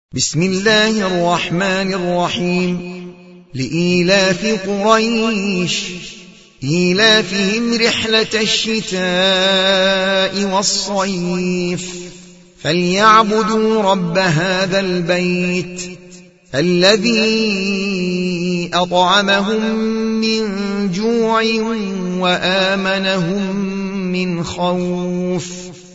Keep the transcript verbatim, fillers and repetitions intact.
بسم الله الرحمن الرحيم. لإيلاف قريش إيلافهم رحلة الشتاء والصيف فليعبدوا رب هذا البيت الذي أطعمهم من جوع وآمنهم من خوف.